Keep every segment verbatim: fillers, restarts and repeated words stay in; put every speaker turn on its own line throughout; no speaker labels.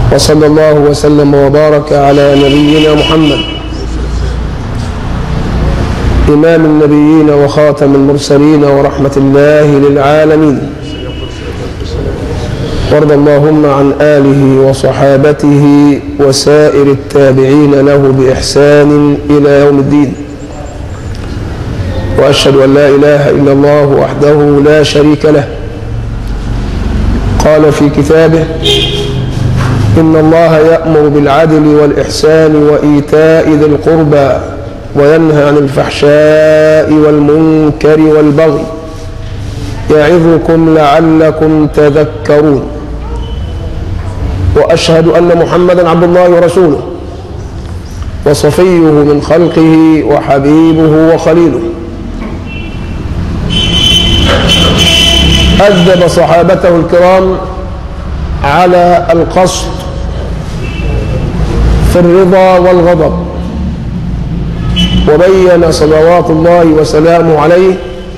وصلى الله وسلم وبارك على نبينا محمد إمام النبيين وخاتم المرسلين ورحمة الله للعالمين. وارض اللهم عن آله وصحابته وسائر التابعين له بإحسان إلى يوم الدين. وأشهد أن لا إله إلا الله وحده لا شريك له. قال في كتابه: إن الله يأمر بالعدل والإحسان وإيتاء ذي القربى وينهى عن الفحشاء والمنكر والبغي يعظكم لعلكم تذكرون. وأشهد أن محمدا عبد الله ورسوله وصفيه من خلقه وحبيبه وخليله. أدب صحابته الكرام على القصد في الرضا والغضب، وبين صلوات الله وسلامه عليه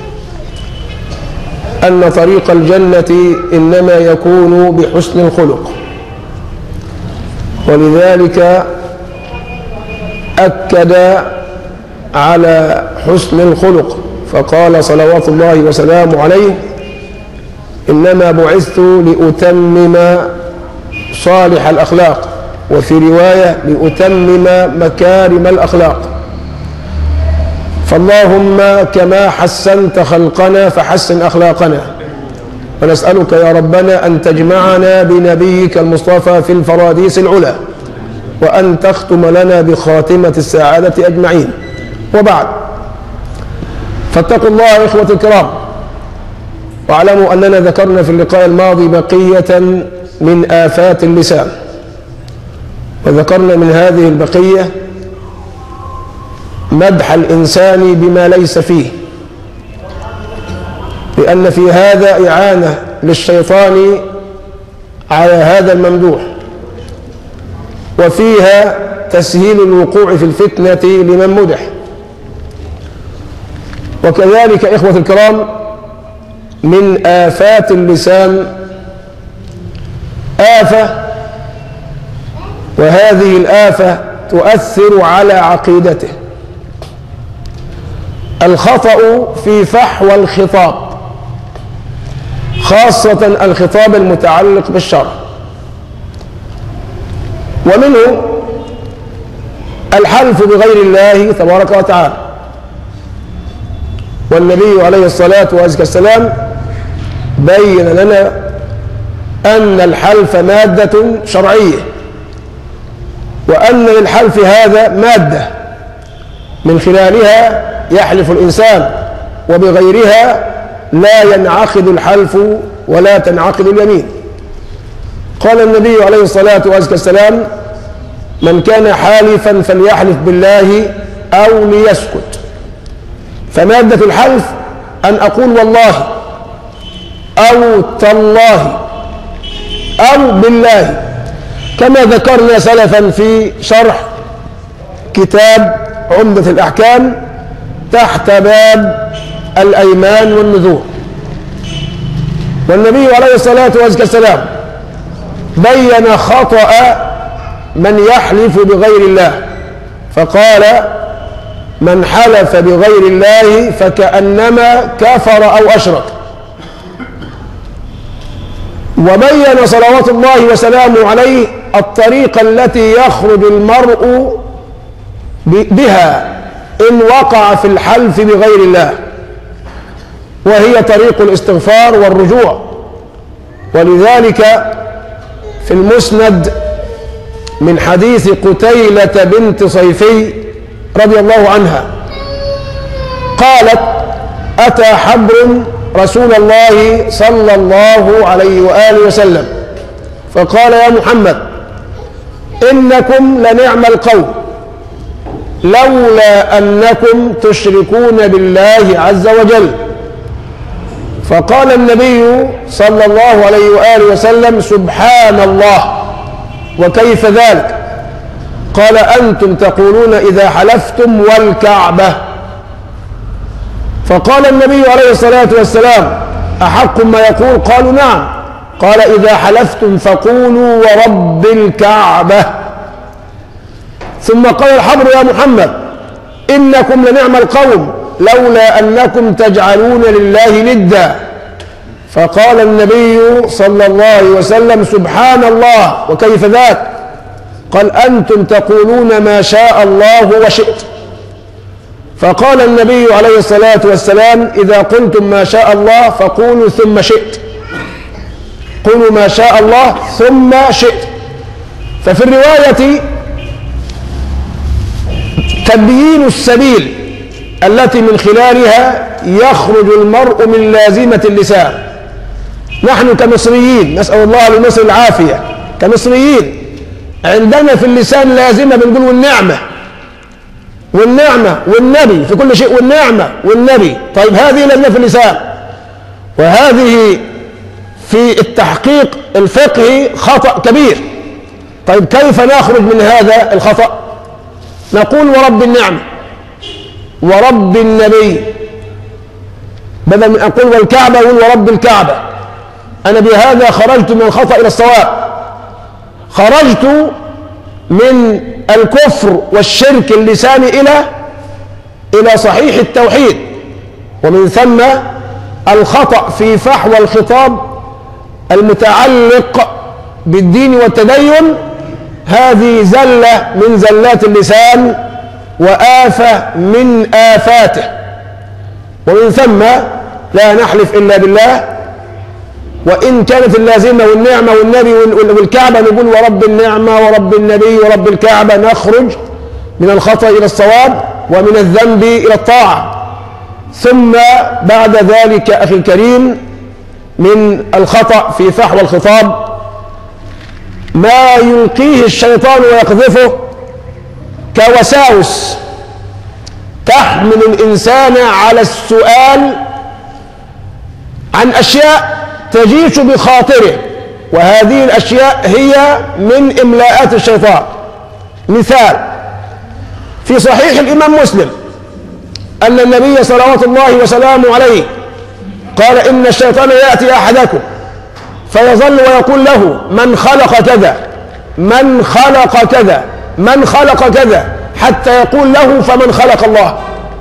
أن طريق الجنة إنما يكون بحسن الخلق، ولذلك أكد على حسن الخلق فقال صلوات الله وسلامه عليه: إنما بعثت لأتمم صالح الأخلاق، وفي رواية لأتمم مكارم الأخلاق. فاللهم كما حسنت خلقنا فحسن أخلاقنا، ونسألك يا ربنا أن تجمعنا بنبيك المصطفى في الفراديس العلى، وأن تختم لنا بخاتمة السعادة أجمعين. وبعد، فاتقوا الله يا إخوة الكرام، واعلموا أننا ذكرنا في اللقاء الماضي بقية من آفات اللسان، وذكرنا من هذه البقية مدح الإنسان بما ليس فيه، لأن في هذا إعانة للشيطان على هذا الممدوح، وفيها تسهيل الوقوع في الفتنة لمن مدح. وكذلك إخوة الكرام من آفات اللسان آفة، وهذه الآفة تؤثر على عقيدته: الخطأ في فحوى الخطاب، خاصة الخطاب المتعلق بالشرع. ومنه الحلف بغير الله تبارك وتعالى، والنبي عليه الصلاة والسلام بين لنا أن الحلف مادة شرعية، وأن للحلف هذا مادة من خلالها يحلف الإنسان، وبغيرها لا ينعقد الحلف ولا تنعقد اليمين. قال النبي عليه الصلاة والسلام: من كان حالفا فليحلف بالله أو ليسكت. فمادة الحلف أن أقول والله أو تالله أو بالله، كما ذكرنا سلفا في شرح كتاب عمدة الأحكام تحت باب الأيمان والنذور. والنبي عليه الصلاة والسلام بين خطأ من يحلف بغير الله، فقال: من حلف بغير الله فكأنما كفر أو أشرك. وبين صلوات الله وسلامه عليه الطريقة التي يخرج المرء بها إن وقع في الحلف بغير الله، وهي طريق الاستغفار والرجوع. ولذلك في المسند من حديث قتيلة بنت صيفي رضي الله عنها قالت: أتى حبر رسول الله صلى الله عليه وآله وسلم فقال: يا محمد، إنكم لنعم القوم لولا أنكم تشركون بالله عز وجل. فقال النبي صلى الله عليه وآله وسلم: سبحان الله، وكيف ذلك؟ قال: أنتم تقولون إذا حلفتم والكعبة. فقال النبي عليه الصلاة والسلام: أحق ما يقول؟ قالوا: نعم. قال إذا حلفتم فقولوا ورب الكعبة. ثم قال الحبر يا محمد إنكم لنعم القوم لولا أنكم تجعلون لله ندا. فقال النبي صلى الله عليه وسلم سبحان الله وكيف ذاك؟ قال أنتم تقولون ما شاء الله وشئت. فقال النبي عليه الصلاة والسلام إذا قلتم ما شاء الله فقولوا ثم شئت، قولوا ما شاء الله ثم شئت. ففي الرواية تبيين السبيل التي من خلالها يخرج المرء من لازمة اللسان. نحن كمصريين نسأل الله لمصر العافية، كمصريين عندنا في اللسان لازمة بنقول والنعمة والنعمة والنبي في كل شيء، والنعمة والنبي. طيب هذه لازمة في اللسان، وهذه في التحقيق الفقهي خطأ كبير. طيب كيف نخرج من هذا الخطأ؟ نقول ورب النعمة ورب النبي، بدل من أقول والكعبة أقول ورب الكعبة. أنا بهذا خرجت من الخطأ إلى الصواب، خرجت من الكفر والشرك اللساني إلى إلى صحيح التوحيد. ومن ثم الخطأ في فحوى الخطاب المتعلق بالدين والتدين هذه زلة من زلات اللسان وآفة من آفاته. ومن ثم لا نحلف إلا بالله، وإن كانت اللازمة والنعمة والنبي والكعبة نقول ورب النعمة ورب النبي ورب الكعبة، نخرج من الخطأ إلى الصواب ومن الذنب إلى الطاعة. ثم بعد ذلك أخي الكريم من الخطأ في فحوى الخطاب ما يلقيه الشيطان ويقذفه كوساوس تحمل الإنسان على السؤال عن أشياء تجيش بخاطره، وهذه الأشياء هي من إملاءات الشيطان. مثال في صحيح الإمام مسلم أن النبي صلوات الله وسلامه عليه قال إن الشيطان يأتي أحدكم فيظل ويقول له من خلق كذا من خلق كذا من خلق كذا حتى يقول له فمن خلق الله.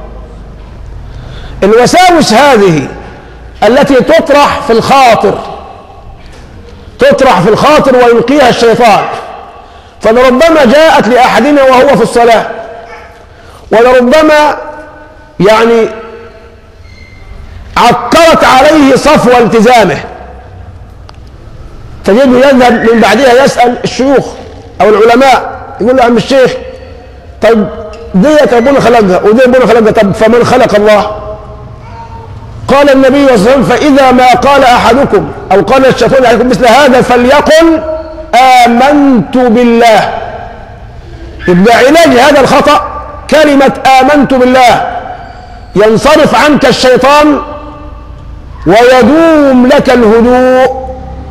الوساوس هذه التي تطرح في الخاطر تطرح في الخاطر ويلقيها الشيطان، فلربما جاءت لأحدنا وهو في الصلاة، ولربما يعني عكرت عليه صفو التزامه، تجده يذهب من بعدها يسأل الشيوخ أو العلماء يقول له عم الشيخ طيب ديت ربنا خلقها ودي ربنا خلقها، طب فمن خلق الله؟ قال النبي صلى الله عليه وسلم فإذا ما قال أحدكم أو قال الشيطان عليكم مثل هذا فليقل آمنت بالله. يبقى علاج هذا الخطأ كلمة آمنت بالله، ينصرف عنك الشيطان ويدوم لك الهدوء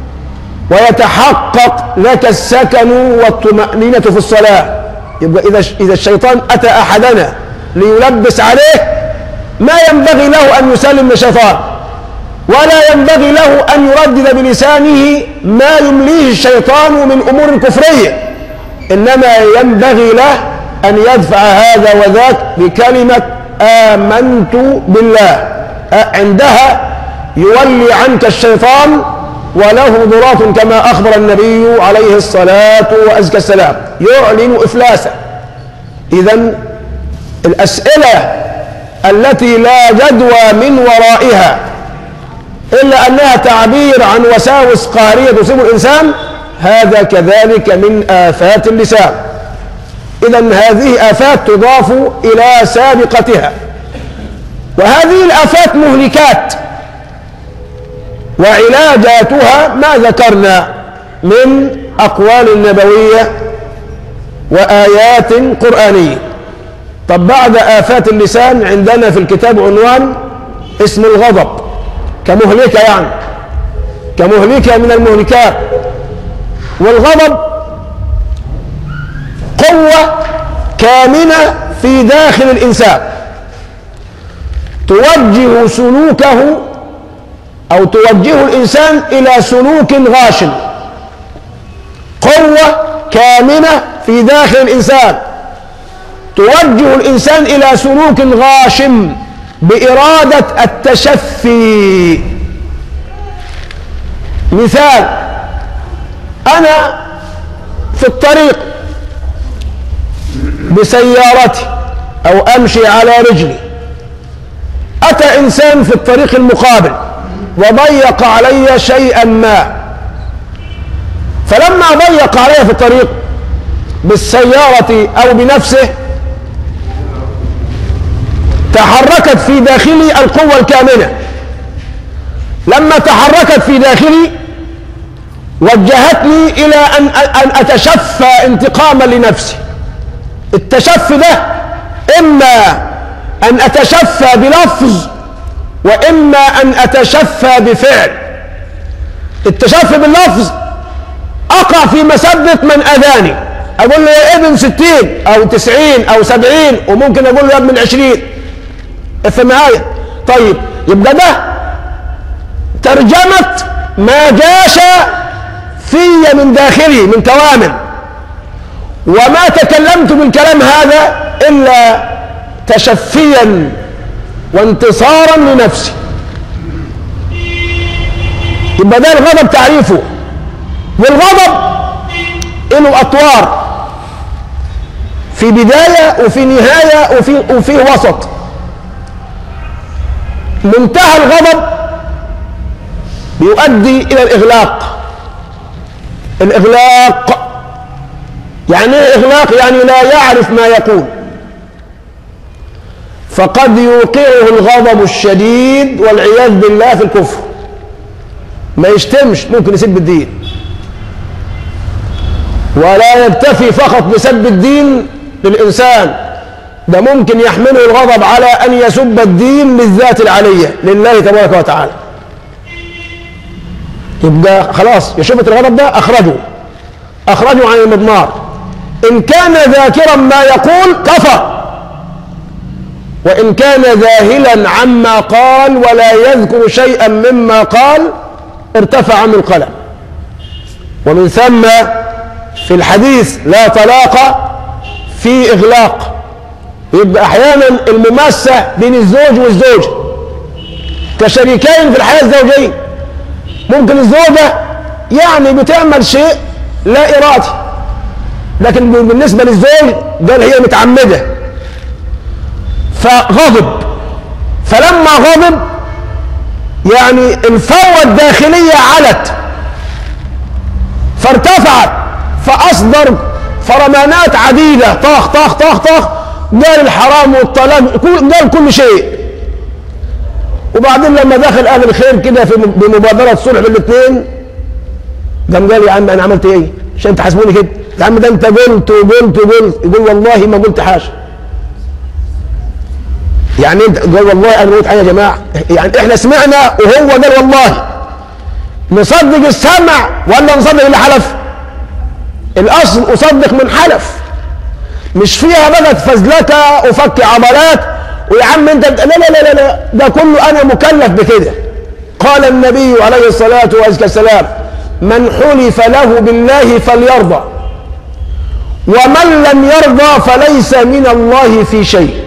ويتحقق لك السكن والطمأنينة في الصلاة. يبقى إذا إذا الشيطان أتى أحدنا ليلبس عليه ما ينبغي له أن يسلم للشيطان، ولا ينبغي له أن يردد بلسانه ما يمليه الشيطان من أمور كفرية، إنما ينبغي له أن يدفع هذا وذاك بكلمة آمنت بالله. عندها يولي عنك الشيطان وله ضرات كما أخبر النبي عليه الصلاة وأزكى السلام، يعلن إفلاسه. إذن الأسئلة التي لا جدوى من ورائها إلا أنها تعبير عن وساوس قهرية تصيب الإنسان، هذا كذلك من آفات اللسان. إذن هذه آفات تضاف إلى سابقتها، وهذه الآفات مهلكات، وعلاجاتها ما ذكرنا من أقوال نبوية وآيات قرآنية. طب بعد آفات اللسان عندنا في الكتاب عنوان اسم الغضب كمهلكة، يعني كمهلكة من المهلكات. والغضب قوة كامنة في داخل الإنسان توجه سلوكه أو توجه الإنسان إلى سلوك غاش، قوة كامنة في داخل الإنسان توجه الإنسان إلى سلوك غاشم بإرادة التشفي. مثال: أنا في الطريق بسيارتي أو أمشي على رجلي، أتى إنسان في الطريق المقابل وضيق علي شيئا ما، فلما ضيق علي في الطريق بالسيارة أو بنفسه تحركت في داخلي القوة الكامنة. لما تحركت في داخلي وجهتني إلى أن أن أتشفى انتقاما لنفسي. التشفي ده إما أن أتشفى بلفظ وإما أن أتشفى بفعل. التشفي باللفظ أقع في مسبة من أذاني، أقول له يا ابن ستين أو تسعين أو سبعين، وممكن أقول له يا ابن عشرين. افهم معايا؟ طيب، يبقى ده ترجمة ما جاش في من داخلي من توامن، وما تكلمت بالكلام هذا إلا تشفيا وانتصارا لنفسي. يبقى ده الغضب تعريفه. والغضب له أطوار، في بداية وفي نهاية وفي, وفي وسط. منتهى الغضب بيؤدي إلى الإغلاق. الإغلاق يعني إيه إغلاق؟ يعني لا يعرف ما يقول، فقد يوقعه الغضب الشديد والعياذ بالله في الكفر. ما يشتمش، ممكن يسب الدين، ولا يكتفي فقط بسب الدين للإنسان، ده ممكن يحمله الغضب على أن يسب الدين للذات العلية لله تبارك وتعالى. يبقى خلاص يشوف الغضب ده أخرجه أخرجه عن المضمار. إن كان ذاكرا ما يقول كفر، وإن كان ذاهلا عما قال ولا يذكر شيئا مما قال ارتفع عنه القلم. ومن ثم في الحديث لا طلاق في إغلاق. يبقى أحيانا المماسة بين الزوج والزوجة كشريكين في الحياة الزوجية، ممكن الزوجة يعني بتعمل شيء لا إرادي، لكن بالنسبة للزوج قال هي متعمدة، فغضب. فلما غضب يعني الفوة الداخلية علت فارتفعت، فأصدر فرمانات عديدة، طخ طخ طخ طخ، قال الحرام والطلاق، قال كل شيء. وبعدين لما دخل أهل الخير كده في بمبادرة صلح بالاثنين، قام قال يا عم أنا عملت إيه؟ عشان تحاسبوني كده؟ يا عم ده أنت قلت وقلت وقلت. يقول والله ما قلت حاجة. يعني أنت قال والله أنا قلت حاجة يا جماعة؟ يعني إحنا سمعنا وهو قال والله. نصدق السمع ولا نصدق اللي حلف؟ الأصل أصدق من حلف، مش فيها بقى فزلكة وفك عضلات ويا عم أنت لا لا لا لا، ده كله أنا مكلف بكده. قال النبي عليه الصلاة والسلام: من حلف له بالله فليرضى، ومن لم يرضى فليس من الله في شيء.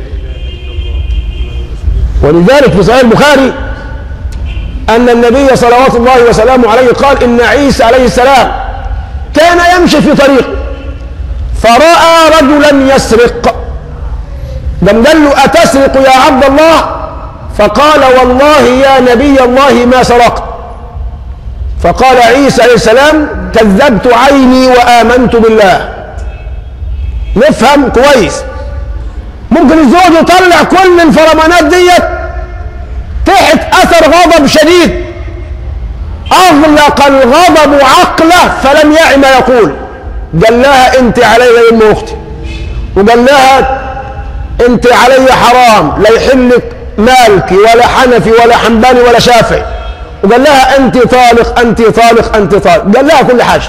ولذلك في صحيح البخاري أن النبي صلوات الله وسلامه عليه قال: إن عيسى عليه السلام كان يمشي في طريق فرأى رجلا يسرق، قام قال له: أتسرق يا عبد الله؟ فقال: والله يا نبي الله ما سرقت. فقال عيسى عليه السلام: كذبت عيني وآمنت بالله. نفهم كويس. ممكن الزوج يطلع كل الفرمانات ديت تحت أثر غضب شديد، أغلق الغضب عقله فلم يعي ما يقول. قال لها: أنت علي أم أختي، وقال لها: أنت علي حرام، لا يحلك مالك ولا حنفي ولا حنبلي ولا شافعي، وقال لها: أنت طالق أنت طالق أنت طالق، قال لها كل حاجة.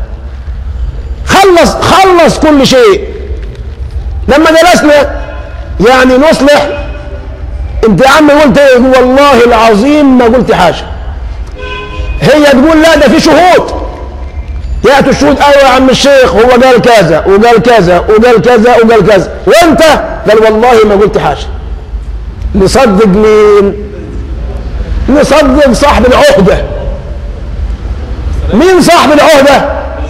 خلص خلص كل شيء. لما جلسنا يعني نصلح انت يا عم قلت ايه؟ والله العظيم ما قلت حاجه. هي تقول لا ده في شهود، ياتوا الشهود، ايوه يا عم الشيخ هو قال كذا وقال كذا وقال كذا وقال كذا، وانت قال والله ما قلت حاجه. نصدق مين؟ نصدق صاحب العهده. مين صاحب العهده؟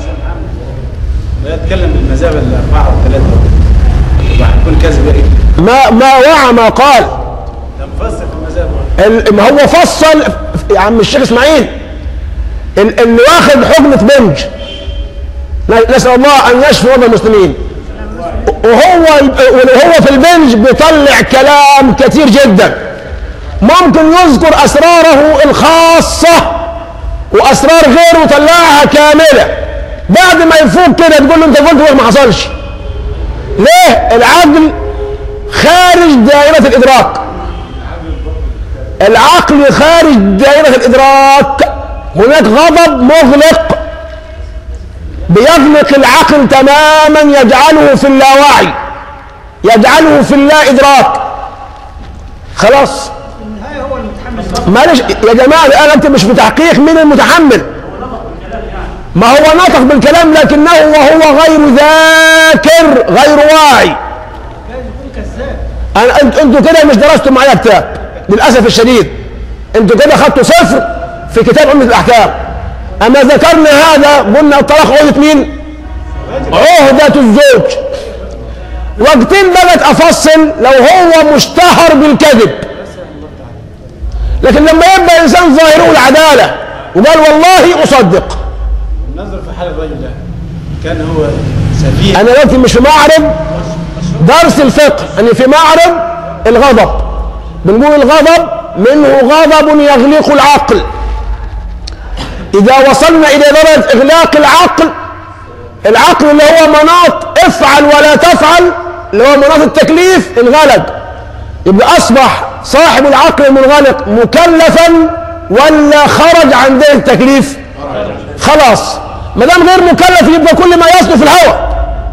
لا يتكلم بالمذاهب الاربعه والثلاثه وهيكون كذب ايه؟
ما ما وعى ما قال.
ده مفصل في المذاهب.
ما هو فصل يا عم الشيخ اسماعيل. اللي واخد حكمة بنج، نسأل الله أن يشفي مرضى المسلمين، وهو وهو في البنج بيطلع كلام كثير جدا، ممكن يذكر أسراره الخاصة وأسرار غيره يطلعها كاملة، بعد ما يفوق كده تقول له أنت قلت وما حصلش. ليه؟ العقل خارج دائرة الإدراك. العقل خارج دائرة الإدراك. هناك غضب مغلق بيغلق العقل تماما، يجعله في اللاوعي، يجعله في اللا إدراك. خلاص معلش يا جماعة الآن أنت مش في تحقيق من المتحمل. ما هو نطق بالكلام لكنه وهو غير ذاكر غير واعي. أنا أنتوا كده مش درستوا معايا كتاب للأسف الشديد. أنتوا كده خدتوا صفر في كتاب عمدة الأحكام. أما ذكرنا هذا قلنا الطلاق عهدة مين؟ عهدة الزوج. وقتين بقت أفصل لو هو مشتهر بالكذب، لكن لما يبقى إنسان ظاهره العدالة وقال والله أصدق.
ننظر في حال الرجل ده كان هو سفيه.
أنا دلوقتي مش في معرض درس الفقه، أنا في معرض الغضب. بنقول الغضب منه غضب يغلق العقل. إذا وصلنا إلى درجة إغلاق العقل، العقل اللي هو مناط افعل ولا تفعل، اللي هو مناط التكليف، انغلق. يبقى أصبح صاحب العقل المنغلق مكلفا ولا خرج عن دائرة التكليف؟ خلاص. ما دام غير مكلف يبقى كل ما يصدر في الهوى.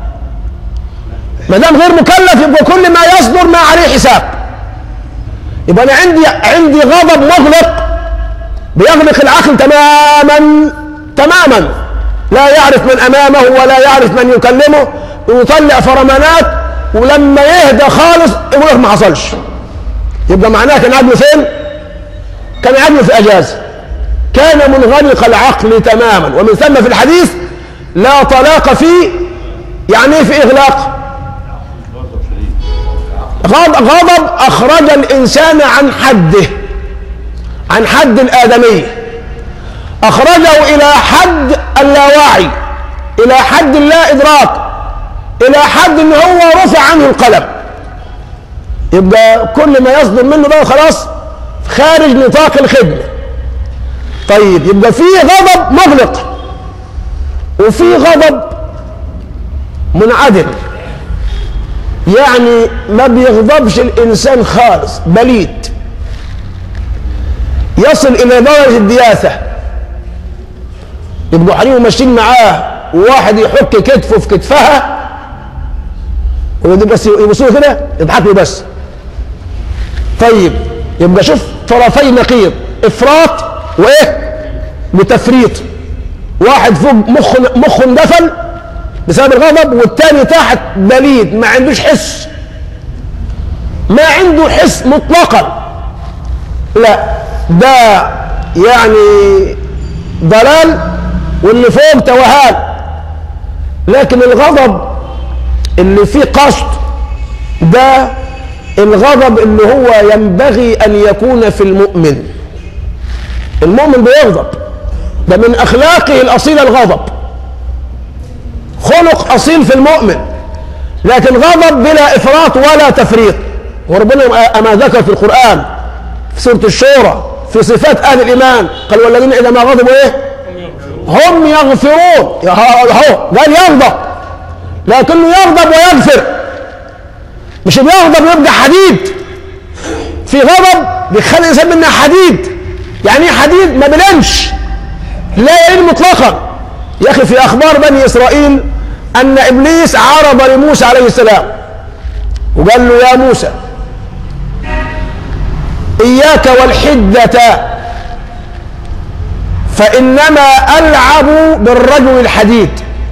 ما دام غير مكلف يبقى كل ما يصدر ما عليه حساب. يبقى أنا عندي عندي غضب مغلق بيغلق العقل تماما تماما، لا يعرف من أمامه ولا يعرف من يكلمه، ويطلع فرمانات، ولما يهدى خالص يقول ما حصلش. يبقى معناه كان عقله فين؟ كان عقله في أجازة، كان منغلق العقل تماما. ومن ثم في الحديث لا طلاق فيه، يعني ايه في إغلاق؟ غضب أخرج الإنسان عن حده، عن حد الآدمية، أخرجه إلى حد اللاواعي، إلى حد اللا إدراك، إلى حد إن هو رفع عنه القلم. يبقى كل ما يصدر منه بقى خلاص خارج نطاق الخدمة. طيب يبقى في غضب مغلق وفي غضب منعدم، يعني ما بيغضبش الإنسان خالص، بليد، يصل إلى درجة الدياثة. يبقوا حريم ماشيين معاه وواحد يحك كتفه في كتفها بس يبصوا كده يضحكوا بس. طيب يبقى شوف طرفي نقيض، إفراط وإيه؟ وتفريط. واحد فوق مخ مخه اندفن بسبب الغضب، والتاني تحت بليد ما عندوش حس، ما عنده حس مطلقا. لا ده يعني ضلال واللي فوق توهان. لكن الغضب اللي فيه قصد ده الغضب اللي هو ينبغي أن يكون في المؤمن. المؤمن بيغضب، ده من أخلاقه الأصيلة الغضب، خلق أصيل في المؤمن. لكن غضب بلا إفراط ولا تفريط. وربنا أما ذكر في القرآن في سورة الشورى في صفات أهل الإيمان قال والذين إذا ما غضبوا إيه؟ هم يغفرون. اهو قال يغضب، لكنه يغضب ويغفر، مش بيغضب ويبقى حديد. في غضب بيخلي الإنسان منها حديد. يعني ايه حديد؟ ما بلمش، لا يلين مطلقا. يا أخي في أخبار بني إسرائيل أن إبليس عرض لموسى عليه السلام وقال له يا موسى إياك والحدة فإنما ألعب بالرجل الحديد.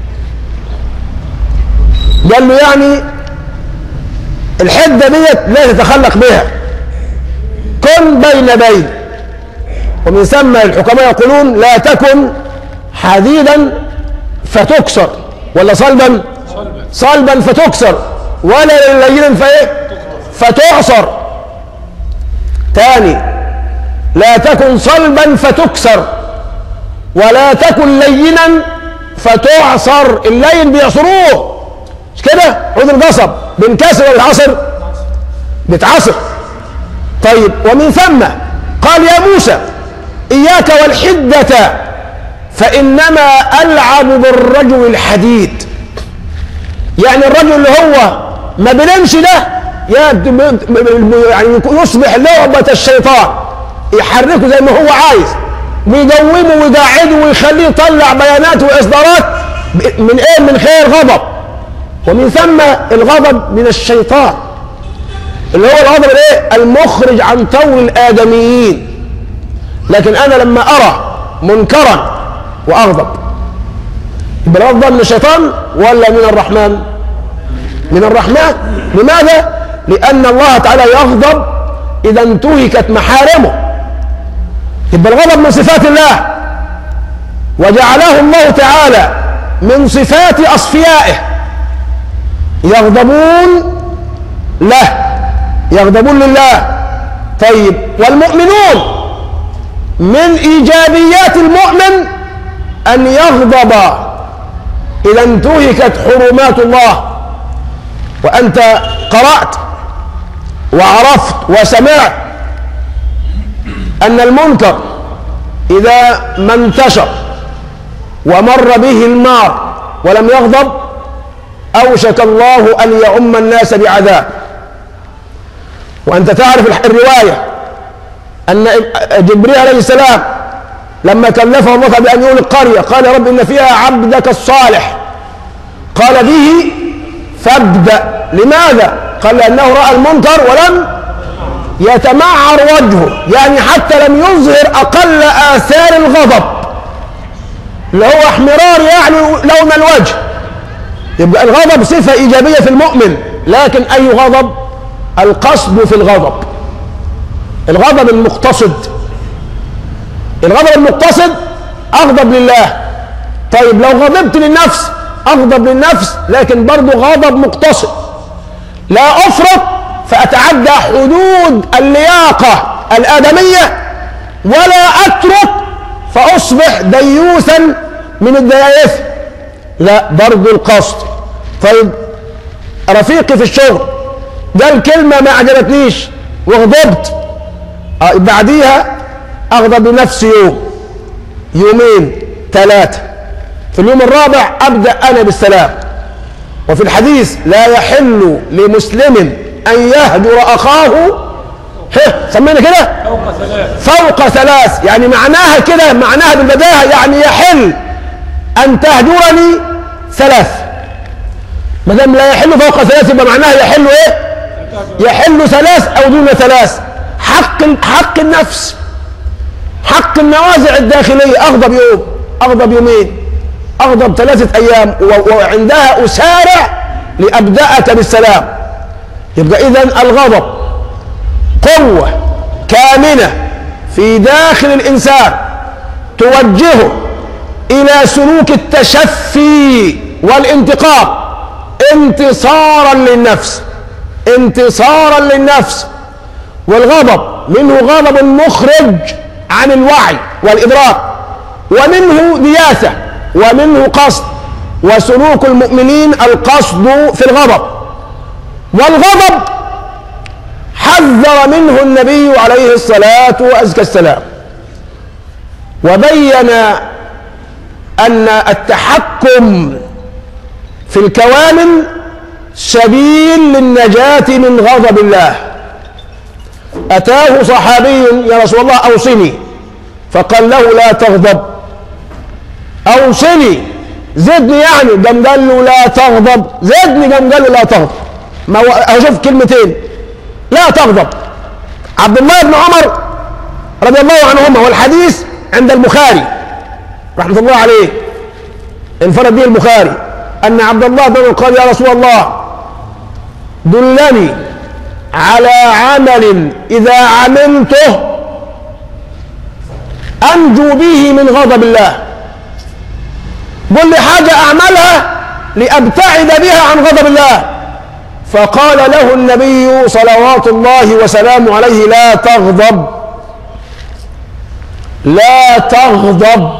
قال له يعني الحدة ديت لا تتخلق بها، كن بين بين. ومن ثم الحكماء يقولون لا تكن حديدا فتكسر، ولا صلبا صلبا فتكسر، ولا لينا فايه فتعصر. تاني، لا تكن صلبا فتكسر، ولا تكن لينا فتعصر. اللين بيعصروه مش كده؟ عود القصب بينكسر ولا بيتعصر؟ بيتعصر. طيب، ومن ثم قال يا موسى إياك والحدة فإنما ألعب بالرجل الحديد. يعني الرجل اللي هو ما بينامش ده يعني يصبح لعبة الشيطان، يحركه زي ما هو عايز ويقومه ويقعده ويخليه يطلع بيانات وإصدارات من إيه؟ من خير غضب. ومن ثم الغضب من الشيطان اللي هو الغضب الايه؟ المخرج عن طور الآدميين. لكن أنا لما أرى منكرا وأغضب، يبقى الغضب من الشيطان ولا من الرحمن؟ من الرحمن. لماذا؟ لأن الله تعالى يغضب إذا انتهكت محارمه. يبقى الغضب من صفات الله، وجعله الله تعالى من صفات أصفيائه، يغضبون له، يغضبون لله. طيب، والمؤمنون من إيجابيات المؤمن أن يغضب إذا انتهكت حرمات الله. وأنت قرأت وعرفت وسمعت أن المنكر إذا ما انتشر ومر به النار ولم يغضب أوشك الله أن يعم الناس بعذاب. وأنت تعرف الرواية أن جبريل عليه السلام لما كلفه الله بأن يولي القرية قال يا رب إن فيها عبدك الصالح، قال به فابدأ. لماذا؟ قال لأنه رأى المنكر ولم يتمعر وجهه، يعني حتى لم يظهر أقل آثار الغضب اللي هو احمرار يعني لون الوجه. يبقى الغضب صفة إيجابية في المؤمن. لكن أي غضب؟ القصد في الغضب، الغضب المقتصد. الغضب المقتصد أغضب لله. طيب، لو غضبت للنفس أغضب للنفس، لكن برضو غضب مقتصد، لا أفرط فأتعدى حدود اللياقة الآدمية، ولا أترك فأصبح ديوثا من الدياث، لا، برضو القصد. طيب، رفيقي في الشغل قال كلمة ما عجبتنيش وغضبت، آه بعديها أغضب لنفسي يوم يومين ثلاثة، في اليوم الرابع أبدأ أنا بالسلام. وفي الحديث لا يحل لمسلم أن يهجر أخاه سمينا كده
فوق ثلاث
فوق ثلاث، يعني معناها كده، معناها بالبداهة يعني يحل أن تهجرني ثلاث. ما دام لا يحل فوق ثلاث يبقى معناها يحل إيه؟ يحل ثلاث أو دون ثلاث. حق حق النفس، حق النوازع الداخلية، أغضب يوم، أغضب يومين، أغضب ثلاثة أيام، وعندها أسارع لأبدأك بالسلام. يبقى إذن الغضب قوة كامنة في داخل الإنسان توجهه إلى سلوك التشفي والانتقام انتصارا للنفس، انتصارا للنفس. والغضب منه غضب مخرج عن الوعي والإدراك، ومنه دياثة، ومنه قصد. وسلوك المؤمنين القصد في الغضب. والغضب حذر منه النبي عليه الصلاة وأزكى السلام، وبين أن التحكم في الكوامن سبيل للنجاة من غضب الله. أتاه صحابي يا رسول الله أوصني، فقال له لا تغضب. أوصني زدني، يعني قام قال له لا تغضب، زدني قام قال له لا تغضب. ما أشوف كلمتين، لا تغضب، عبد الله بن عمر رضي الله عنهما، والحديث عند البخاري رحمة الله عليه، انفرد به البخاري، أن عبد الله بن عمر قال: يا رسول الله دلني على عمل إذا عملته أنجو به من غضب الله. قل لي حاجة أعملها لأبتعد بها عن غضب الله. فقال له النبي صلوات الله وسلامه عليه: لا تغضب، لا تغضب.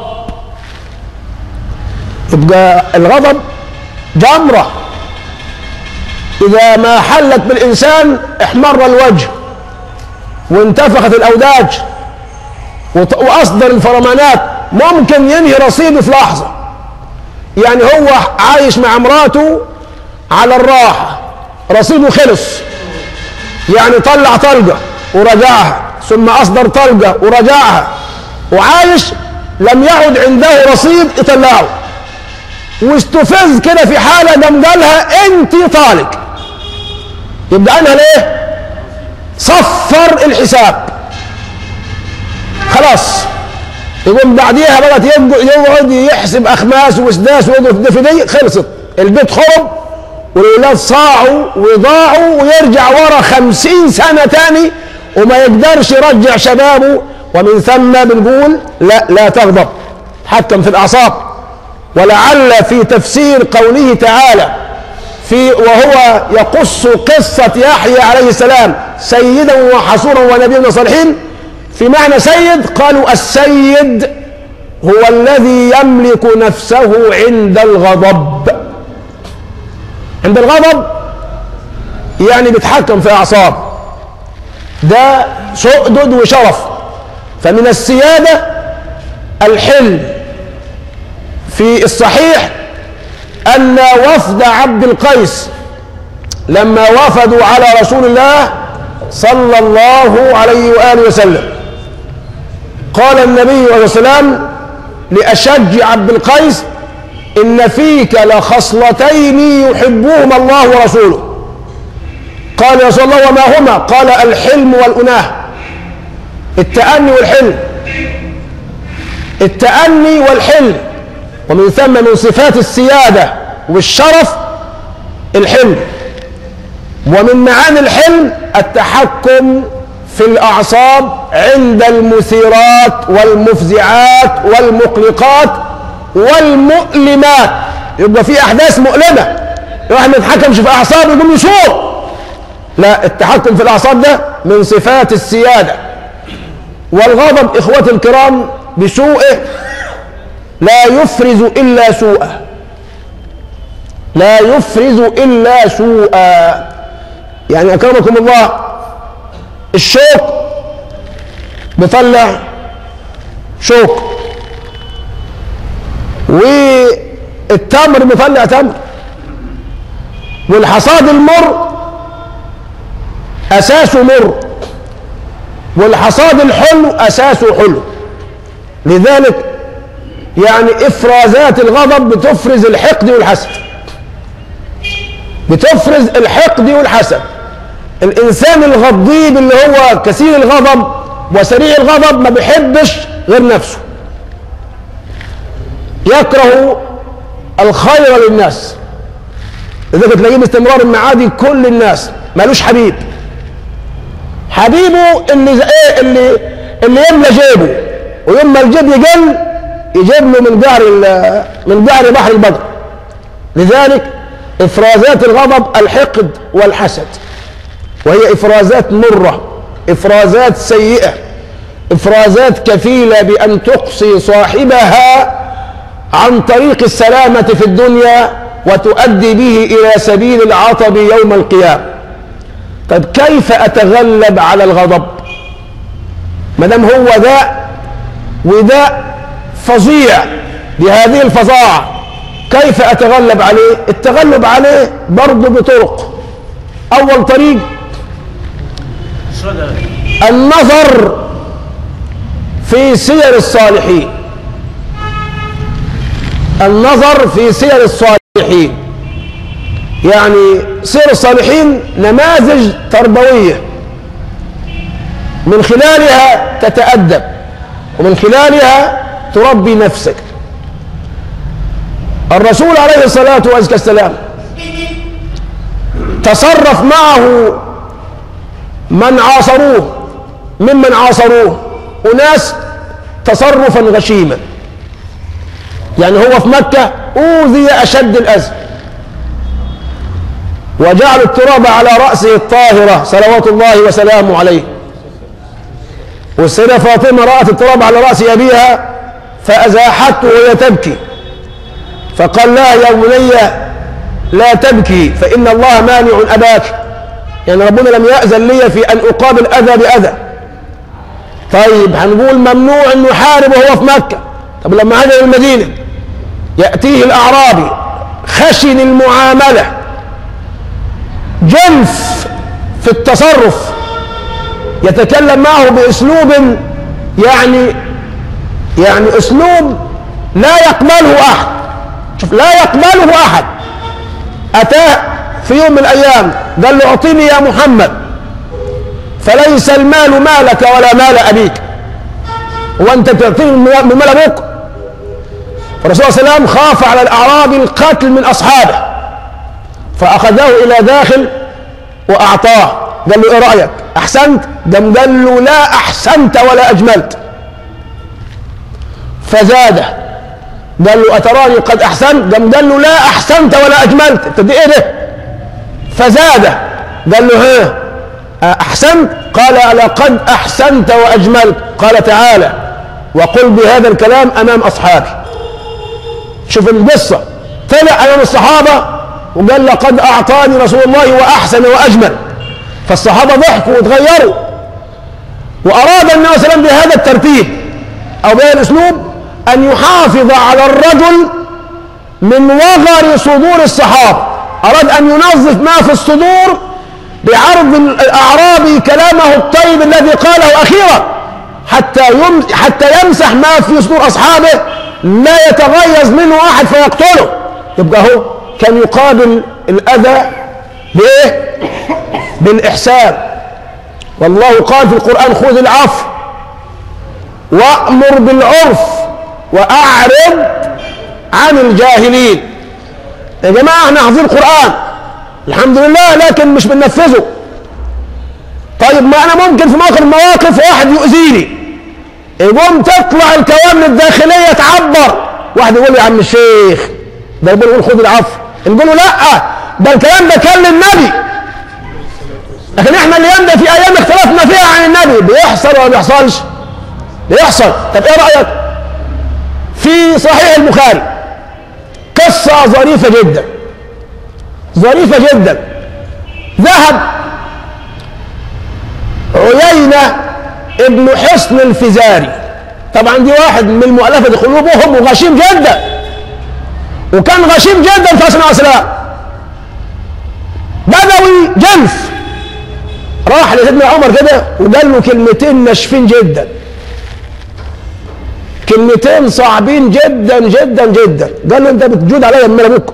يبقى الغضب جمرة إذا ما حلت بالإنسان احمر الوجه وانتفخت الأوداج وأصدر الفرمانات، ممكن ينهي رصيده في لحظة. يعني هو عايش مع مراته على الراحة، رصيده خلص، يعني طلع طلقة ورجعها، ثم أصدر طلقة ورجعها، وعايش لم يعد عنده رصيد يطلعه، واستفز كده في حالة قام قالها أنت طالق. يبقى عنها ليه؟ صفر الحساب خلاص. يقوم بعديها بقى يقعد يحسب أخماس وسداس ويقعد في دي، خلصت، البيت خرب والولاد صاعوا وضاعوا، ويرجع ورا خمسين سنة تاني وما يقدرش يرجع شبابه. ومن ثم بنقول لا لا تغضب، تحكم في الأعصاب. ولعل في تفسير قوله تعالى في وهو يقص قصة يحيى عليه السلام سيدا وحصورا ونبيا من الصالحين، في معنى سيد قالوا السيد هو الذي يملك نفسه عند الغضب. عند الغضب يعني بيتحكم في أعصاب، ده سؤدد وشرف. فمن السيادة الحلم. في الصحيح أن وفد عبد القيس لما وفدوا على رسول الله صلى الله عليه وآله وسلم، قال النبي عليه السلام لأشج عبد القيس: إن فيك لخصلتين يحبهما الله ورسوله. قال يا رسول الله وما هما؟ قال الحلم والأناه، التأني والحلم، التأني والحلم. ومن ثم من صفات السيادة والشرف الحلم. ومن معاني الحلم التحكم في الأعصاب عند المثيرات والمفزعات والمقلقات والمؤلمات. يبقى في أحداث مؤلمة، الواحد ما يتحكمش في أعصابه يقوم يشوف. لا، التحكم في الأعصاب ده من صفات السيادة. والغضب إخوتي الكرام بسوءه لا يفرز إلا سوءا، لا يفرز إلا سوءا. يعني أكرمكم الله، الشوك بيطلع شوك، والتمر بيطلع تمر، والحصاد المر أساسه مر، والحصاد الحلو أساسه حلو. لذلك يعني إفرازات الغضب بتفرز الحقد والحسد، بتفرز الحقد والحسد. الإنسان الغضيب اللي هو كثير الغضب وسريع الغضب ما بيحبش غير نفسه، يكره الخير للناس، لذلك تلاقيه باستمرار معادي كل الناس، مالوش حبيب. حبيبه اللي ايه اللي اللي يملى جيبه، ويوم ما الجيب يقل يجيب له من قعر من قعر بحر البدر. لذلك افرازات الغضب الحقد والحسد، وهي افرازات مره، افرازات سيئه، افرازات كفيله بان تقصي صاحبها عن طريق السلامه في الدنيا وتؤدي به الى سبيل العطب يوم القيامه. طيب كيف اتغلب على الغضب ما دام هو داء وداء فظيع بهذه الفظاعه؟ كيف اتغلب عليه؟ التغلب عليه برضه بطرق. اول طريق النظر في سير الصالحين، النظر في سير الصالحين. يعني سير الصالحين نماذج تربوية من خلالها تتأدب، ومن خلالها تربي نفسك. الرسول عليه الصلاة والسلام تصرف معه من عاصروه ممن عاصروه أناس تصرفا غشيما. يعني هو في مكة أوذي أشد الأذى، وجعلوا التراب على رأسه الطاهرة صلوات الله وسلامه عليه، والسيدة فاطمة رأت التراب على رأس أبيها فأزاحته وهي تبكي، فقال لها يا بني لا تبكي فإن الله مانع أباك، يعني ربنا لم يأذن لي في أن أقابل أذى بأذى. طيب هنقول ممنوع أنه يحارب وهو في مكة، طب لما هاجر المدينة يأتيه الأعرابي خشن المعاملة جنف في التصرف، يتكلم معه بأسلوب يعني يعني أسلوب لا يقبله أحد. شوف، لا يقبله أحد. أتاه في يوم من الأيام قال له أعطيني يا محمد فليس المال مالك ولا مال أبيك، وأنت تعطيني من مال أبوك؟ فالرسول صلى الله عليه وسلم خاف على الأعرابي القتل من أصحابه، فأخذه إلى داخل وأعطاه، قال له إيه رأيك؟ أحسنت؟ قام قال له لا أحسنت ولا أجملت، فزاده قال له أتراني قد أحسنت؟ قام قال له لا أحسنت ولا أجملت، تدي إيه ده؟ فزاده قال له ها أحسنت؟ قال لقد أحسنت وأجملت. قال تعالى وقل بهذا الكلام أمام أصحابي. شوف القصة، طلع أمام الصحابة وقال لقد أعطاني رسول الله وأحسن وأجمل، فالصحابة ضحكوا وتغيروا، وأراد النبي صلى الله عليه وسلم بهذا الترتيب أو بهذا الأسلوب أن يحافظ على الرجل من وغر صدور الصحابة، أراد أن ينظف ما في الصدور بعرض الأعرابي كلامه الطيب الذي قاله أخيرا، حتى حتى يمسح ما في صدور أصحابه، لا يتغيظ منه أحد فيقتله. يبقى هو كان يقابل الأذى بإيه؟ بالإحسان. والله قال في القرآن خذ العفو وأمر بالعرف وأعرض عن الجاهلين. يا جماعة احنا حافظين القرآن الحمد لله لكن مش بننفذه. طيب ما أنا ممكن في موقف المواقف واحد يؤذيني، يقوم تطلع الكوامن الداخلية تعبر، واحد يقول يا عم الشيخ ده يقول خذ العفو، نقول له لا ده الكلام ده كان للنبي، لكن احنا اليوم ده في ايام اختلفنا فيها عن النبي. بيحصل ولا بيحصلش؟ بيحصل. طب ايه رأيك في صحيح البخاري قصة ظريفة جدا ظريفة جدا. ذهب عيينة ابن حصن الفزاري، طبعا دي واحد من مؤلفة قلوبهم وغشيم جدا، وكان غشيم جدا في أثناء الإسلام، بدوي جنف، راح لسيدنا عمر كده وقال له كلمتين ناشفين جدا، كلمتين صعبين جدا جدا جدا. قال له انت بتجود عليا من ابوك.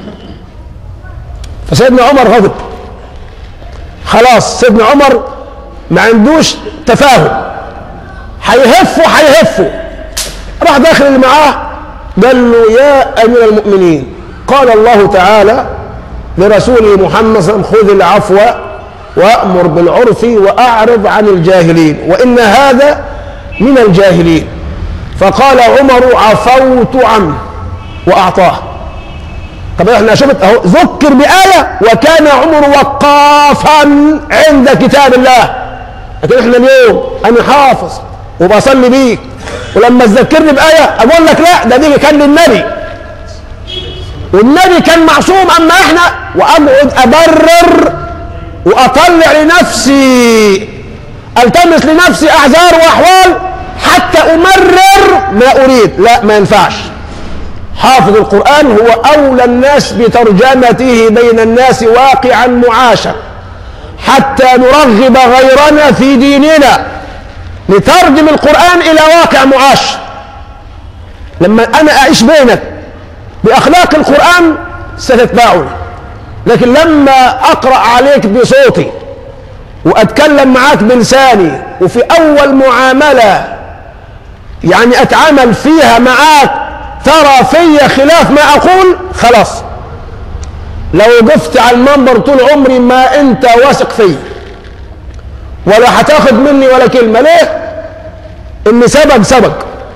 فسيدنا عمر غضب، خلاص سيدنا عمر ما عندوش تفاهم، هيهفوا هيهفوا. راح داخل اللي معاه قال له يا امير المؤمنين قال الله تعالى لرسوله محمد صلى الله عليه وسلم خذ العفو وأمر بالعرف وأعرض عن الجاهلين وإن هذا من الجاهلين. فقال عمر عفوت عنه وأعطاه. طب احنا شفت اهو ذكر بآية وكان عمر وقافا عند كتاب الله، لكن احنا اليوم انا حافظ وبصلي بيك ولما تذكرني بآية اقول لك لا ده دي كان للنبي والنبي كان معصوم، اما احنا واقعد ابرر واطلع لنفسي التمس لنفسي اعذار واحوال حتى امرر ما اريد. لا ما ينفعش. حافظ القرآن هو اولى الناس بترجمته بين الناس واقعا معاشا حتى نرغب غيرنا في ديننا، نترجم القرآن الى واقع معاش. لما انا اعيش بينك باخلاق القرآن ستتبعني، لكن لما اقرأ عليك بصوتي وأتكلم معاك بلساني، وفي أول معاملة يعني أتعامل فيها معاك ترى في خلاف ما أقول، خلاص لو وقفت على المنبر طول عمري ما أنت واثق فيه ولا هتاخد مني ولا كلمة. ليه؟ إن سبق سبق.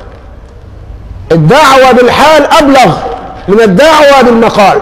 الدعوة بالحال أبلغ من الدعوة بالمقال.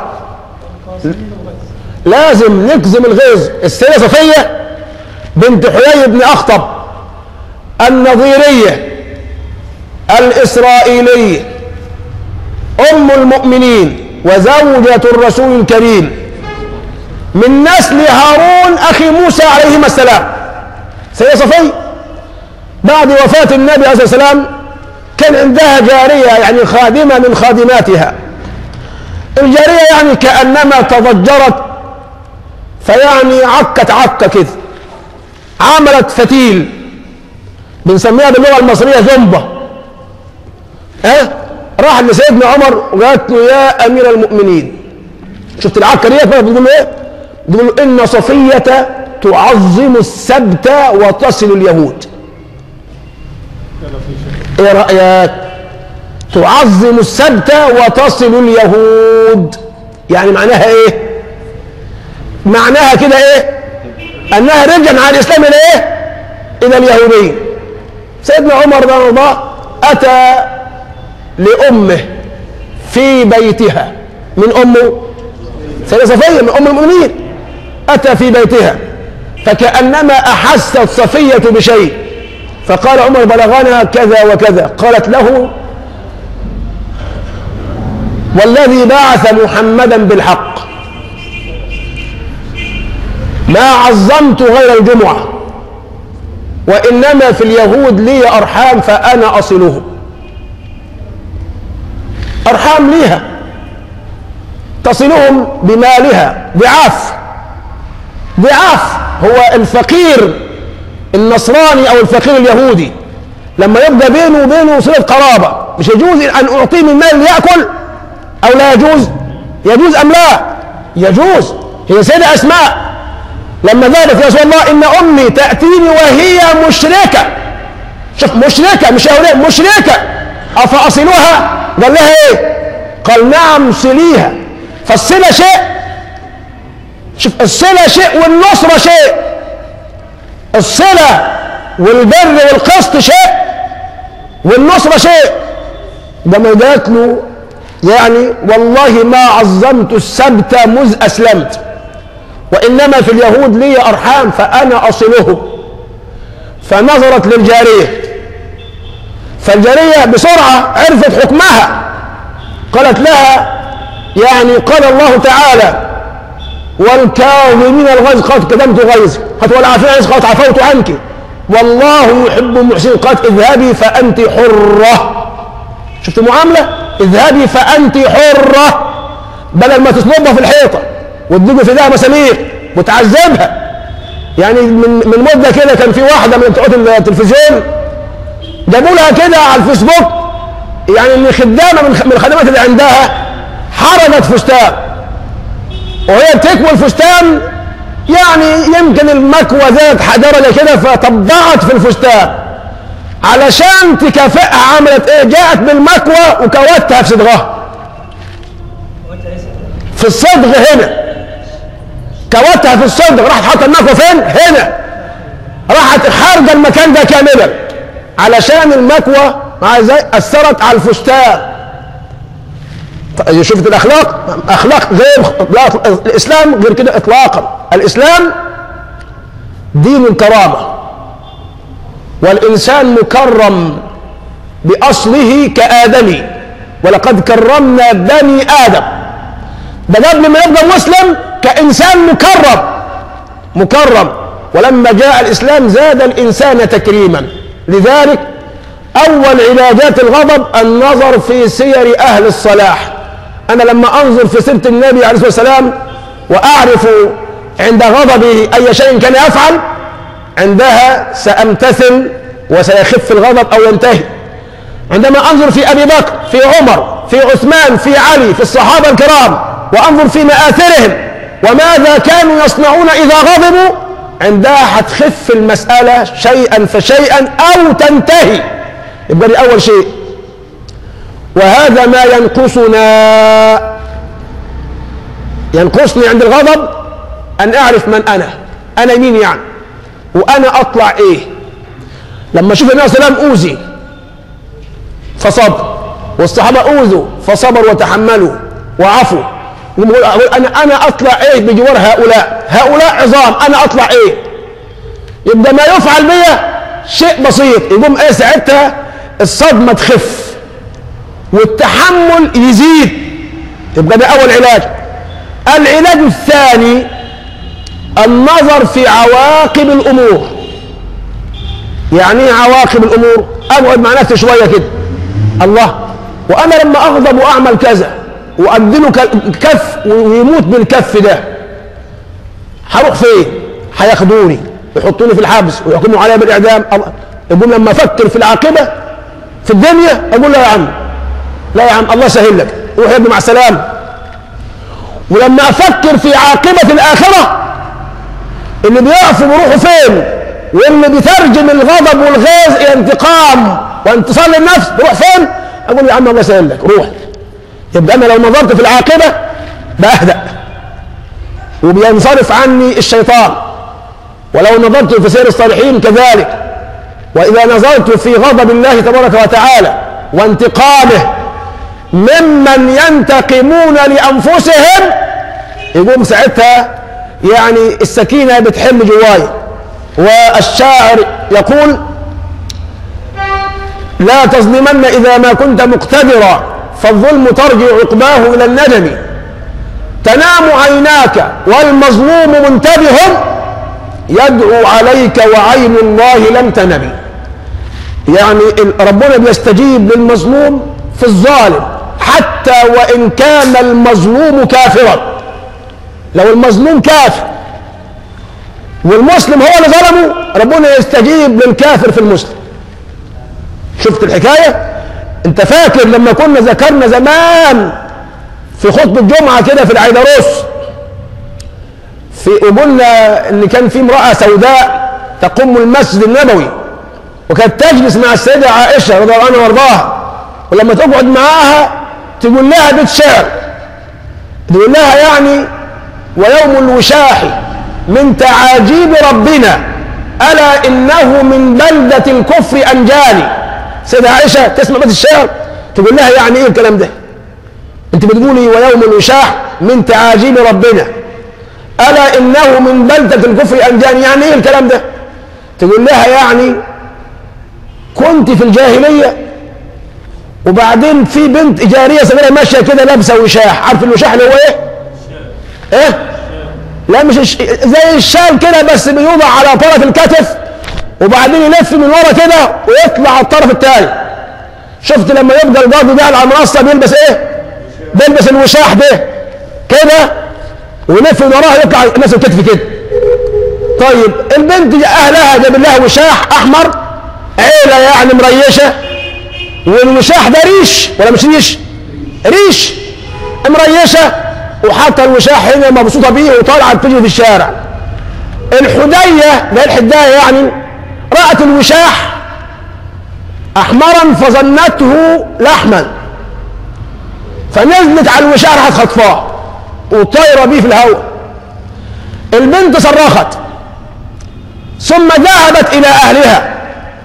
لازم نكظم الغيظ. السيدة صفية بنت حيي بن أخطب النظيرية الإسرائيلية أم المؤمنين وزوجة الرسول الكريم من نسل هارون أخي موسى عليهما السلام. سيدة صفية بعد وفاة النبي عليه الصلاة والسلام كان عندها جارية يعني خادمة من خادماتها. الجارية يعني كأنما تضجرت، فيعني عكت عكة كده، عملت فتيل بنسميها باللغة المصرية ذنبة. ها راح لسيدنا عمر وقالت له يا أمير المؤمنين، شفت العكة ديت بتقول له ايه؟ بتقول له إن صفية تعظم السبت وتصل اليهود. ايه رأيك؟ تعظم السبت وتصل اليهود، يعني معناها ايه؟ معناها كده ايه؟ انها رجعت عن الاسلام الى ايه؟ الى اليهودية. سيدنا عمر رضي الله عنه اتى لامه في بيتها. من امه؟ سيدة صفية من ام المؤمنين. اتى في بيتها فكأنما احست صفية بشيء، فقال عمر بلغنا كذا وكذا. قالت له والذي بعث محمدا بالحق ما عظمت غير الجمعة، وإنما في اليهود لي أرحام فأنا أصلهم. أرحام ليها تصلهم بمالها ضعاف ضعاف. هو الفقير النصراني أو الفقير اليهودي لما يبقى بينه وبينه صلة قرابة مش يجوز أن أعطيه من مال ليأكل أو لا يجوز؟ يجوز أم لا؟ يجوز. هي سيدة أسماء لما ذهبت يا رسول الله إن أمي تأتيني وهي مشركة، شوف مشركة مش يهودية، مشركة، أفأصلها؟ قال لها إيه؟ قال نعم صليها. فالصلة شيء، شوف الصلة شيء والنصرة شيء. الصلة والبر والقسط شيء والنصرة شيء. ده ما قالت له يعني والله ما عظمت السبت مذ أسلمت، وإنما في اليهود لي أرحام فأنا أصلهم. فنظرت للجارية، فالجارية بسرعة عرفت حكمها، قالت لها يعني قال الله تعالى والكاظمين الغيظ قالت كظمت غيظي، قالت والعافين عن الناس قالت عفوت عنك، والله يحب المحسنين قالت اذهبي فأنت حرة. شفت المعاملة؟ اذهبي فأنت حرة، بدل ما تصلبها في الحيطة وتدق في ايديها مسامير وتعذبها. يعني من من مدة كده كان في واحدة من بتوع التلفزيون جابوا لها كده على الفيسبوك يعني ان خدامة من الخدمات اللي عندها حرقت فستان، وهي بتكوي الفستان يعني يمكن المكوى ذات درجة كده فطبعت في الفستان علشان تكافئها. عملت ايه؟ جاءت بالمكوى وكوتها في صدغها، في الصدغ هنا كوتها في الصدغ. راحت حاطه المكوى فين؟ هنا. راحت حارجه المكان ده كاملا علشان المكوى مع ازاي اثرت على الفستان. شفت الاخلاق؟ اخلاق غير الاسلام غير كده اطلاقا. الاسلام دين الكرامه، والانسان مكرم باصله كادمي، ولقد كرمنا بني ادم. ده قبل ما يبقى مسلم كانسان مكرم مكرم ولما جاء الاسلام زاد الانسان تكريما. لذلك اول علاجات الغضب النظر في سير اهل الصلاح. انا لما انظر في سيره النبي عليه الصلاه والسلام واعرف عند غضبه اي شيء كان يفعل عندها سامتثل وسيخف الغضب او ينتهي. عندما انظر في ابي بكر، في عمر، في عثمان، في علي، في الصحابه الكرام، وانظر في مآثرهم وماذا كانوا يصنعون اذا غضبوا عندها هتخف المسألة شيئا فشيئا أو تنتهي. يبقى دي أول شيء. وهذا ما ينقصنا، ينقصني عند الغضب أن أعرف من أنا، أنا مين يعني، وأنا أطلع إيه. لما أشوف النبي صلى الله عليه وسلم أوذي فصبر، والصحابة أوذوا فصبروا وتحملوا وعفوا، أقول أنا أنا أطلع إيه بجوار هؤلاء؟ هؤلاء عظام، أنا أطلع إيه؟ يبقى ما يفعل بي شيء بسيط، يقوم إيه ساعتها الصدمة تخف والتحمل يزيد. يبقى ده أول علاج. العلاج الثاني النظر في عواقب الأمور. يعني ايه عواقب الأمور؟ أقعد مع نفسي شوية كده، الله، وأنا لما أغضب وأعمل كذا وأديله كف ويموت بالكف ده هروح فين؟ هياخدوني يحطوني في الحبس ويحكموا عليا بالإعدام. الله، يقول لما أفكر في العاقبة في الدنيا أقول لا يا عم، لا يا عم، الله سهل لك، روح يا ابني مع السلامة. ولما أفكر في عاقبة الآخرة اللي بيقفوا بيروحوا فين، واللي بيترجم الغضب والغيظ إلى انتقام وانتصار للنفس بيروح فين، أقول يا عم الله سهل لك، روح. يبقى أنا لو نظرت في العاقبة بأهدأ وبينصرف عني الشيطان، ولو نظرت في سير الصالحين كذلك. وإذا نظرت في غضب الله تبارك وتعالى وانتقامه ممن ينتقمون لأنفسهم يقوم ساعتها يعني السكينة بتحل جواي. والشاعر يقول لا تظلمن إذا ما كنت مقتدرا، فالظلم ترجع عقباه إلى الندم. تنام عيناك والمظلوم منتبه، يدعو عليك وعين الله لم تنم. يعني ربنا بيستجيب للمظلوم في الظالم حتى وإن كان المظلوم كافرا. لو المظلوم كافر والمسلم هو اللي ظلمه، ربنا يستجيب للكافر في المسلم. شفت الحكاية؟ انت فاكر لما كنا ذكرنا زمان في خطبة الجمعة كده في العيدروس، في قلنا ان كان في امرأة سوداء تقوم المسجد النبوي وكانت تجلس مع السيدة عائشة رضي الله عنها وارضاها، ولما تقعد معاها تقول لها بيت شعر، تقول لها يعني ويوم الوشاح من تعاجيب ربنا ألا إنه من بلدة الكفر أنجاني. سيدة عائشة تسمع بيت الشعر تقول لها يعني إيه الكلام ده؟ أنت بتقولي ويوم الوشاح من تعاجيب ربنا ألا إنه من بلدة الكفر أنجاني، يعني إيه الكلام ده؟ تقول لها يعني كنت في الجاهلية وبعدين في بنت جارية صغيرة ماشية كده لابسة وشاح، عارف الوشاح اللي هو إيه؟ إيه؟ لا مش زي الشال كده بس بيوضع على طرف الكتف وبعدين يلف من ورا كده ويطلع على الطرف الثاني. شفت لما يبقى القاضي ده على المنصة بيلبس ايه؟ بيلبس الوشاح ده كده ويلف من وراها يطلع نفس الكتف كده. طيب البنت اهلها جاب لها وشاح احمر، عيلة يعني مريشة، والوشاح ده ريش ولا مش ريش؟ ريش مريشة، وحتى الوشاح هنا مبسوطة بيه وطالعة تجري في الشارع. الحدية ده الحداية يعني رأت الوشاح أحمرا فظنته لحما، فنزلت على الوشاح راحت خطفاه وطايرة بيه في الهواء. البنت صرخت ثم ذهبت إلى أهلها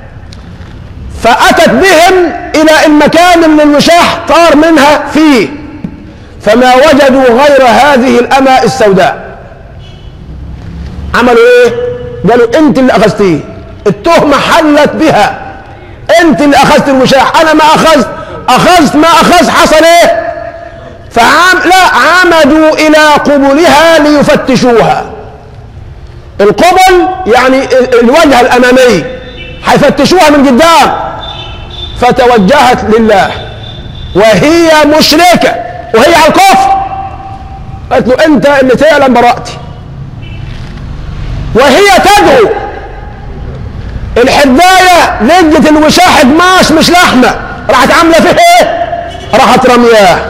فأتت بهم إلى المكان اللي الوشاح طار منها فيه، فما وجدوا غير هذه الأمة السوداء. عملوا ايه؟ قالوا انت اللي اخذتيه، التهمة حلت بها، انت اللي اخذت الوشاح، انا ما اخذت، اخذت ما اخذت، حصل ايه؟ فعم لا عمدوا الى قبلها ليفتشوها. القبل يعني الوجهة الامامية، هيفتشوها من قدام. فتوجهت لله وهي مشركة وهي على الكفر، قالت له انت اللي تعلم براءتي، وهي تدعو. الحداية لقت الوشاح قماش مش لحمة، راحت عاملة فيه ايه؟ راحت رمياه.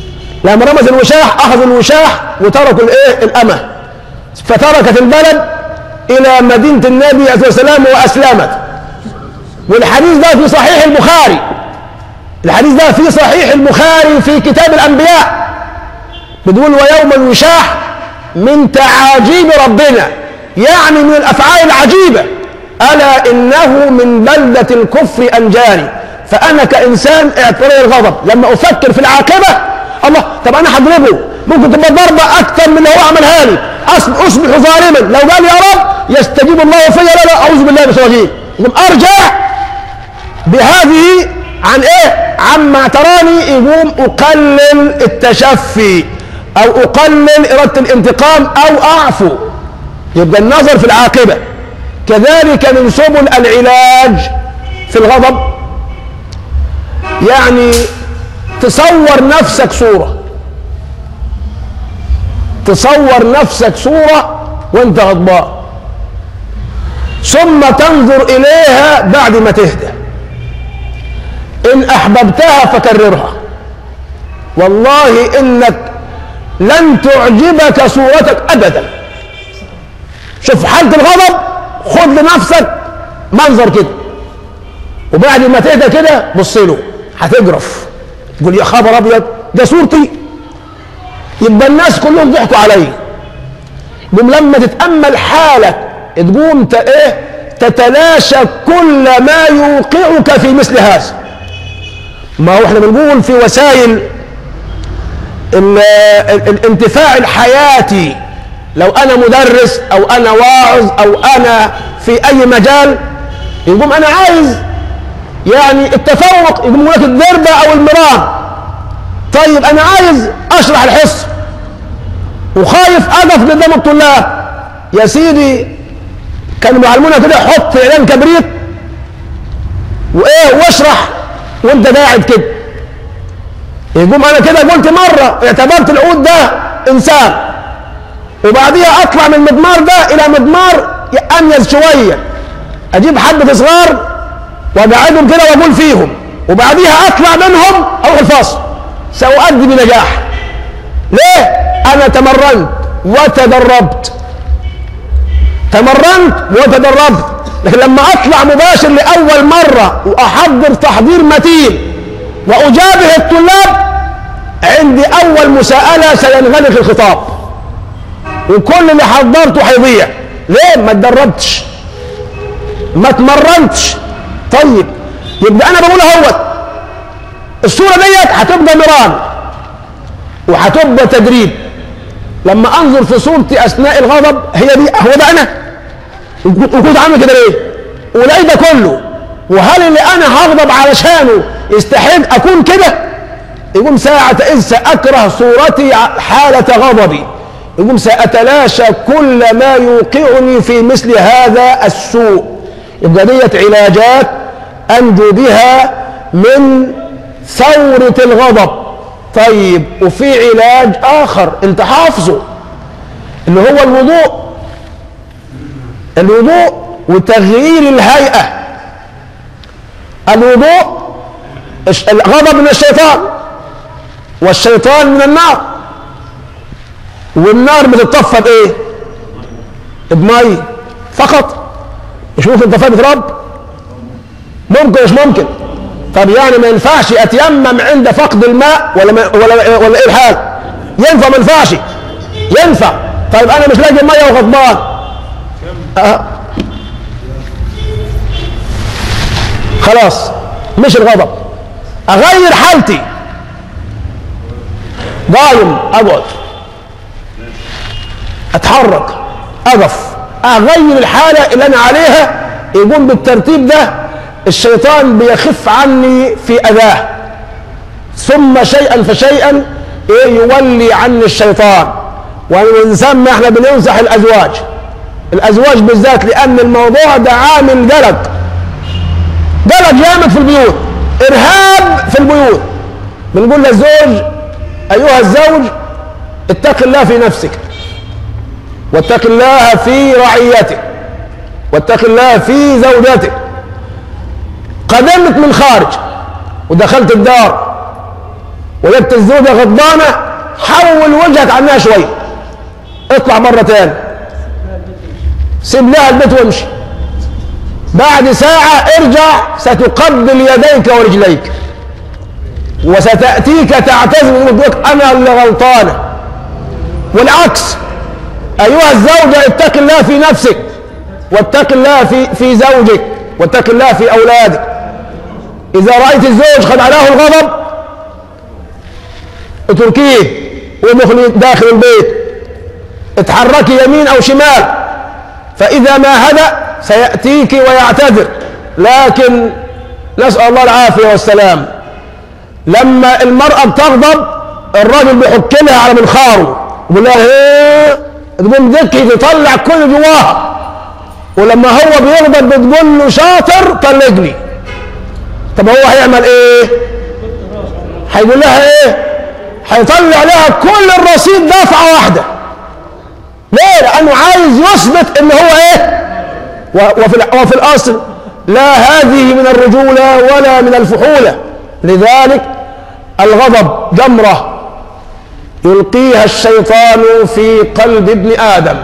لما رمت الوشاح اخذوا الوشاح وتركوا الايه؟ الامة، فتركت البلد إلى مدينة النبي عليه الصلاة والسلام وأسلمت. والحديث ده في صحيح البخاري، الحديث ده في صحيح البخاري في كتاب الأنبياء، بتقول ويوم الوشاح من تعاجيب ربنا، يعني من الأفعال العجيبة، ألا إنه من بلدة الكفر أنجاني. فأنا كإنسان اعتري الغضب لما أفكر في العاقبة، الله طب أنا هضربه، ممكن تبقى ضربة أكثر من اللي هو عملها لي، أصبح ظالما، لو قال يا رب يستجيب الله فيا، لا لا أعوذ بالله من الشيطان. أرجع بهذه عن إيه؟ عما اعتراني، يقوم أقلل التشفي أو أقلل إرادة الانتقام أو أعفو. يبقى النظر في العاقبة. كذلك من سبل العلاج في الغضب، يعني تصور نفسك صورة، تصور نفسك صورة وانت غضبان، ثم تنظر إليها بعد ما تهدى. إن أحببتها فكررها، والله إنك لن تعجبك صورتك أبدا. شوف حالة الغضب، خذ لنفسك منظر كده، وبعد ما تهدى كده بص له، هتجرف تقول يا خبر أبيض ده صورتي. يبقى الناس كلهم ضحكوا علي. يقوم لما تتأمل حالك تقوم ايه تتلاشى كل ما يوقعك في مثل هذا. ما هو احنا بنقول في وسائل الانتفاع الحياتي، لو انا مدرس او انا واعظ او انا في اي مجال، يقوم انا عايز يعني التفوق، يقوم لك الضربه او المرام. طيب انا عايز اشرح الحصه وخايف اقف قدام الطلاب، يا سيدي كانوا بيعلمونا كده، حط اعلان كبريت وايه واشرح وانت قاعد كده. يقوم انا كده قلت مره اعتبرت العود ده انسان، وبعديها اطلع من المضمار ده الى مضمار اميز شويه، اجيب حبه صغار واقعدهم كده واقول فيهم، وبعديها اطلع منهم اروح الفاصل، سأؤدي بنجاح. ليه؟ انا تمرنت وتدربت، تمرنت وتدربت. لكن لما اطلع مباشر لاول مره واحضر تحضير متين واجابه الطلاب، عندي اول مساءله سينغلق الخطاب وكل اللي حضرته هيضيع. ليه؟ ما اتدربتش، ما اتمرنتش. طيب يبقى انا بقول اهوت الصوره ديت هتبقى مران وهتبقى تدريب. لما انظر في صورتي اثناء الغضب، هي دي، هو ده انا، وكنت عامل كده ليه؟ وليه ده كله؟ وهل اللي انا هغضب علشانه يستحق اكون كده؟ يقوم ساعة إذ سأكره صورتي حالة غضبي، يقوم سأتلاشى كل ما يوقعني في مثل هذا السوء. يبقى ديت علاجات أنجو بها من ثورة الغضب. طيب وفي علاج آخر أنت حافظه، اللي هو الوضوء. الوضوء وتغيير الهيئة. الوضوء الغضب من الشيطان، والشيطان من النار، والنار بتطفى بايه؟ بمي فقط. مش ممكن تطفى بتراب؟ ممكن مش ممكن؟ طب يعني ما ينفعش اتيمم عند فقد الماء ولا ما ولا ولا ايه الحال؟ ينفع ما ينفعش؟ ينفع. طيب انا مش لاقي ميه وغضبان، أه. خلاص مش الغضب، اغير حالتي، قايم اقعد، اتحرك، اقف، اغير الحاله اللي انا عليها. يقوم بالترتيب ده الشيطان بيخف عني في اذاه، ثم شيئا فشيئا ايه يولي عني الشيطان. ونسمي احنا بننصح الازواج، الازواج بالذات، لان الموضوع ده عامل قلق، قلق جامد في البيوت، ارهاب في البيوت. بنقول للزوج ايها الزوج اتق الله في نفسك، واتق الله في رعيتك، واتق الله في زوجتك. قدمت من خارج ودخلت الدار وجدت الزوجة غضبانة، حول وجهك عنها شوية، اطلع مرة تاني، سيب لها البيت وامشي، بعد ساعة ارجع ستقبل يديك ورجليك وستأتيك تعتذر وتقول أنا اللي غلطانة. والعكس، أيها الزوجة اتق الله في نفسك واتق الله في في زوجك واتق الله في أولادك. إذا رأيت الزوج قد علاه الغضب اتركيه وادخلي داخل البيت، اتحركي يمين أو شمال، فإذا ما هدأ سيأتيك ويعتذر. لكن نسأل الله العافية والسلام، لما المرأة بتغضب الراجل بيحك لها على منخاره يقول لها ايه، تقوم تبكي تطلع كل جواها، ولما هو بيغضب بتقول له شاطر طلقني. طب هو هيعمل ايه؟ هيقول لها ايه؟ هيطلع لها كل الرصيد دفعة واحدة. ليه؟ لأنه عايز يثبت ان هو ايه؟ وفي, وفي الأصل لا هذه من الرجولة ولا من الفحولة. لذلك الغضب جمرة يلقيها الشيطان في قلب ابن آدم،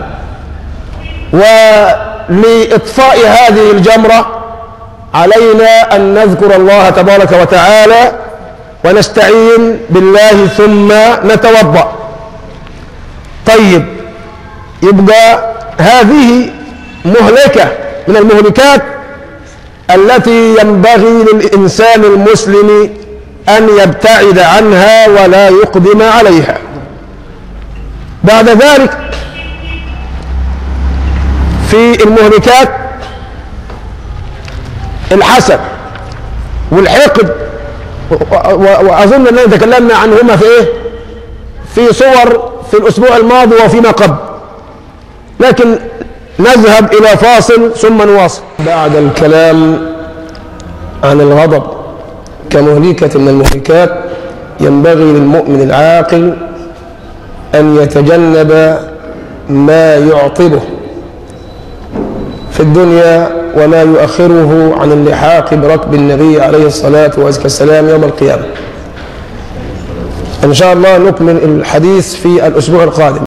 ولإطفاء هذه الجمرة علينا أن نذكر الله تبارك وتعالى ونستعين بالله ثم نتوضأ. طيب، يبقى هذه مهلكة من المهلكات التي ينبغي للإنسان المسلم أن يبتعد عنها ولا يقدم عليها. بعد ذلك في المهلكات الحسد والحقد، وأظن أننا تكلمنا عنهما في إيه؟ في صور في الأسبوع الماضي وفيما قبل، لكن نذهب إلى فاصل ثم نواصل. بعد الكلام عن الغضب كمهلكة من المهلكات، ينبغي للمؤمن العاقل أن يتجنب ما يعطبه في الدنيا وما يؤخره عن اللحاق بركب النبي عليه الصلاة والسلام يوم القيامة. إن شاء الله نكمل الحديث في الأسبوع القادم.